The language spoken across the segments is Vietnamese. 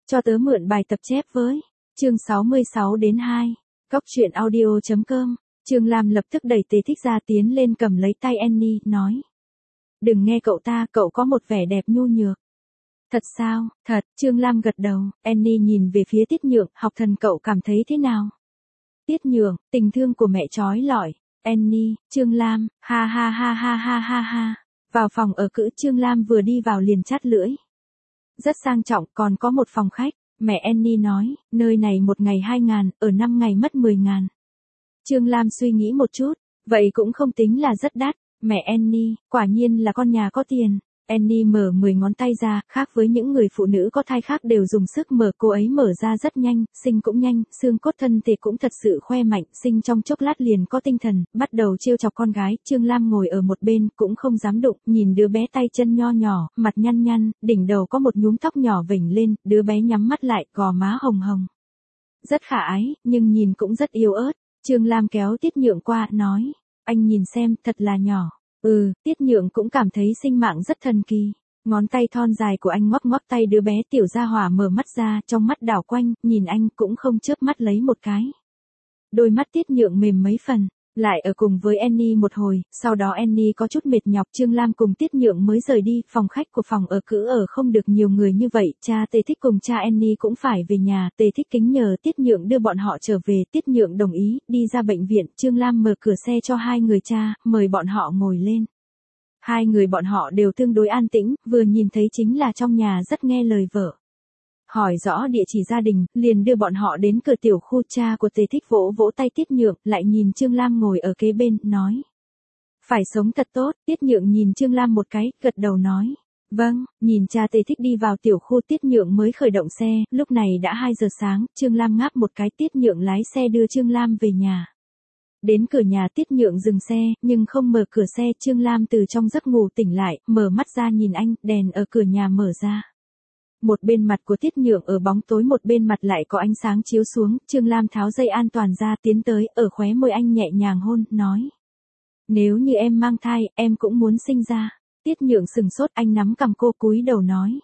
Cho tớ mượn bài tập chép với. Chương 66 đến 2. Cóc truyện audio.com. Trương Lam lập tức đẩy Tề Thích ra tiến lên cầm lấy tay Annie, nói. Đừng nghe cậu ta, cậu có một vẻ đẹp nhu nhược. Thật sao? Thật, Trương Lam gật đầu. Annie nhìn về phía Tiết Nhượng, học thần cậu cảm thấy thế nào? Tiết Nhượng, tình thương của mẹ trói lọi. Annie, Trương Lam, ha ha ha ha ha ha ha. Vào phòng ở cữ, Trương Lam vừa đi vào liền chát lưỡi. Rất sang trọng, còn có một phòng khách. Mẹ Annie nói, nơi này một ngày 2.000, ở 5 ngày mất 10.000. Trương Lam suy nghĩ một chút, vậy cũng không tính là rất đắt. Mẹ Annie, quả nhiên là con nhà có tiền. Annie mở 10 ngón tay ra, khác với những người phụ nữ có thai khác đều dùng sức mở, cô ấy mở ra rất nhanh, sinh cũng nhanh, xương cốt thân thể cũng thật sự khoe mạnh, sinh trong chốc lát liền có tinh thần, bắt đầu trêu chọc con gái. Trương Lam ngồi ở một bên, cũng không dám đụng, nhìn đứa bé tay chân nho nhỏ, mặt nhăn nhăn, đỉnh đầu có một nhúm tóc nhỏ vểnh lên, đứa bé nhắm mắt lại, gò má hồng hồng. Rất khả ái, nhưng nhìn cũng rất yếu ớt. Trương Lam kéo Tiết Nhượng qua, nói, anh nhìn xem, thật là nhỏ. Tiết Nhượng cũng cảm thấy sinh mạng rất thần kỳ. Ngón tay thon dài của anh ngoắc ngoắc tay đứa bé, tiểu gia hỏa mở mắt ra, trong mắt đảo quanh, nhìn anh cũng không chớp mắt lấy một cái. Đôi mắt Tiết Nhượng mềm mấy phần, lại ở cùng với Annie một hồi, sau đó Annie có chút mệt nhọc, Trương Lam cùng Tiết Nhượng mới rời đi, phòng khách của phòng ở cữ ở không được nhiều người như vậy, cha Tề Thích cùng cha Annie cũng phải về nhà, Tề Thích kính nhờ Tiết Nhượng đưa bọn họ trở về, Tiết Nhượng đồng ý, đi ra bệnh viện, Trương Lam mở cửa xe cho hai người cha, mời bọn họ ngồi lên. Hai người bọn họ đều tương đối an tĩnh, vừa nhìn thấy chính là trong nhà rất nghe lời vợ. Hỏi rõ địa chỉ gia đình, liền đưa bọn họ đến cửa tiểu khu. Cha của Tề Thích vỗ vỗ tay Tiết Nhượng, lại nhìn Trương Lam ngồi ở kế bên, nói. Phải sống thật tốt. Tiết Nhượng nhìn Trương Lam một cái, gật đầu nói. Vâng, nhìn cha Tề Thích đi vào tiểu khu, Tiết Nhượng mới khởi động xe, lúc này đã 2 giờ sáng, Trương Lam ngáp một cái, Tiết Nhượng lái xe đưa Trương Lam về nhà. Đến cửa nhà Tiết Nhượng dừng xe, nhưng không mở cửa xe, Trương Lam từ trong giấc ngủ tỉnh lại, mở mắt ra nhìn anh, đèn ở cửa nhà mở ra. Một bên mặt của Tiết Nhượng ở bóng tối, một bên mặt lại có ánh sáng chiếu xuống, Trương Lam tháo dây an toàn ra, tiến tới, ở khóe môi anh nhẹ nhàng hôn, nói. Nếu như em mang thai, em cũng muốn sinh ra. Tiết Nhượng sừng sốt, anh nắm cằm cô, cúi đầu nói.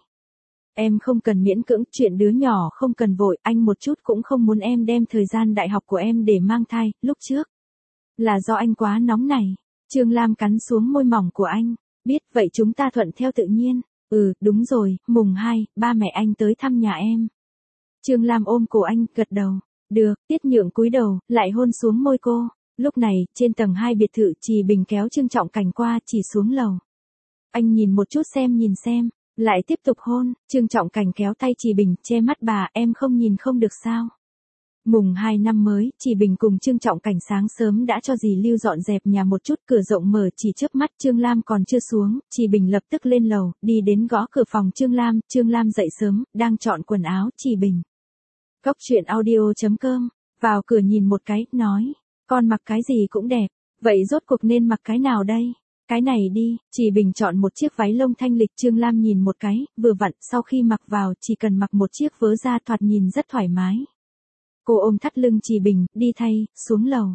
Em không cần miễn cưỡng, chuyện đứa nhỏ không cần vội, anh một chút cũng không muốn em đem thời gian đại học của em để mang thai, lúc trước. Là do anh quá nóng này. Trương Lam cắn xuống môi mỏng của anh. Biết, vậy chúng ta thuận theo tự nhiên. Đúng rồi, mùng 2, ba mẹ anh tới thăm nhà em. Trương Lam ôm cổ anh, gật đầu. Được, Tiết Nhượng cúi đầu, lại hôn xuống môi cô. Lúc này, trên tầng 2 biệt thự, Trì Bình kéo Trương Trọng Cảnh qua, chỉ xuống lầu. Anh nhìn một chút nhìn xem, lại tiếp tục hôn. Trương Trọng Cảnh kéo tay Trì Bình, che mắt bà, em không nhìn không được sao. Mùng 2 năm mới, Trì Bình cùng Trương Trọng Cảnh sáng sớm đã cho dì Lưu dọn dẹp nhà một chút, cửa rộng mở, chỉ chớp mắt. Trương Lam còn chưa xuống, Trì Bình lập tức lên lầu, đi đến gõ cửa phòng Trương Lam. Trương Lam dậy sớm, đang chọn quần áo. Trì Bình. Cóc truyện audio.com. Vào cửa nhìn một cái, nói. Con mặc cái gì cũng đẹp, vậy rốt cuộc nên mặc cái nào đây? Cái này đi. Trì Bình chọn một chiếc váy lông thanh lịch. Trương Lam nhìn một cái, vừa vặn, sau khi mặc vào, chỉ cần mặc một chiếc vớ da, thoạt nhìn rất thoải mái. Cô ôm thắt lưng Trì Bình, đi thay, xuống lầu.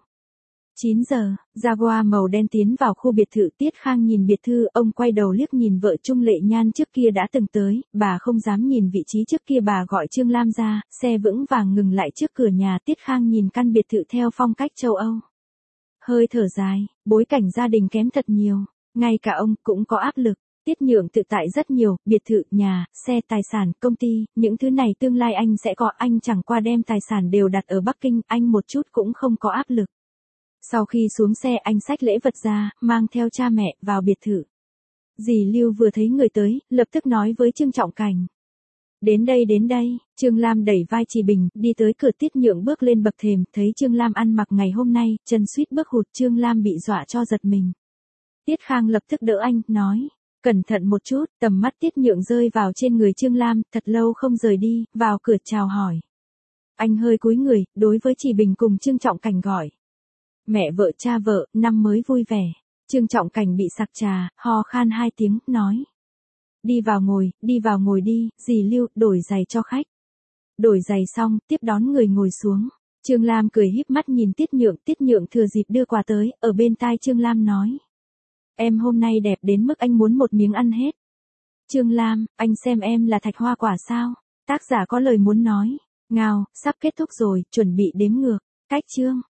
9 giờ, Jaguar màu đen tiến vào khu biệt thự. Tiết Khang nhìn biệt thự, ông quay đầu liếc nhìn vợ Trung Lệ Nhan trước kia đã từng tới, bà không dám nhìn vị trí trước kia, bà gọi Trương Lam ra, xe vững vàng ngừng lại trước cửa nhà. Tiết Khang nhìn căn biệt thự theo phong cách châu Âu. Hơi thở dài, bối cảnh gia đình kém thật nhiều, ngay cả ông cũng có áp lực. Tiết Nhượng tự tại rất nhiều, biệt thự, nhà, xe, tài sản, công ty, những thứ này tương lai anh sẽ có, anh chẳng qua đem tài sản đều đặt ở Bắc Kinh, anh một chút cũng không có áp lực. Sau khi xuống xe anh xách lễ vật ra, mang theo cha mẹ, vào biệt thự. Dì Lưu vừa thấy người tới, lập tức nói với Trương Trọng Cảnh. Đến đây, Trương Lam đẩy vai Trì Bình, đi tới cửa. Tiết Nhượng bước lên bậc thềm, thấy Trương Lam ăn mặc ngày hôm nay, chân suýt bước hụt, Trương Lam bị dọa cho giật mình. Tiết Khang lập tức đỡ anh, nói. Cẩn thận một chút. Tầm mắt Tiết Nhượng rơi vào trên người Trương Lam, thật lâu không rời đi, vào cửa chào hỏi. Anh hơi cúi người, đối với Trì Bình cùng Trương Trọng Cảnh gọi. Mẹ vợ cha vợ, năm mới vui vẻ. Trương Trọng Cảnh bị sặc trà, ho khan 2 tiếng, nói. Đi vào ngồi đi, dì Lưu, đổi giày cho khách. Đổi giày xong, tiếp đón người ngồi xuống. Trương Lam cười híp mắt nhìn Tiết Nhượng thừa dịp đưa quà tới, ở bên tai Trương Lam nói. Em hôm nay đẹp đến mức anh muốn một miếng ăn hết. Trương Lam, anh xem em là thạch hoa quả sao? Tác giả có lời muốn nói. Ngao, sắp kết thúc rồi, chuẩn bị đếm ngược. Cách chương.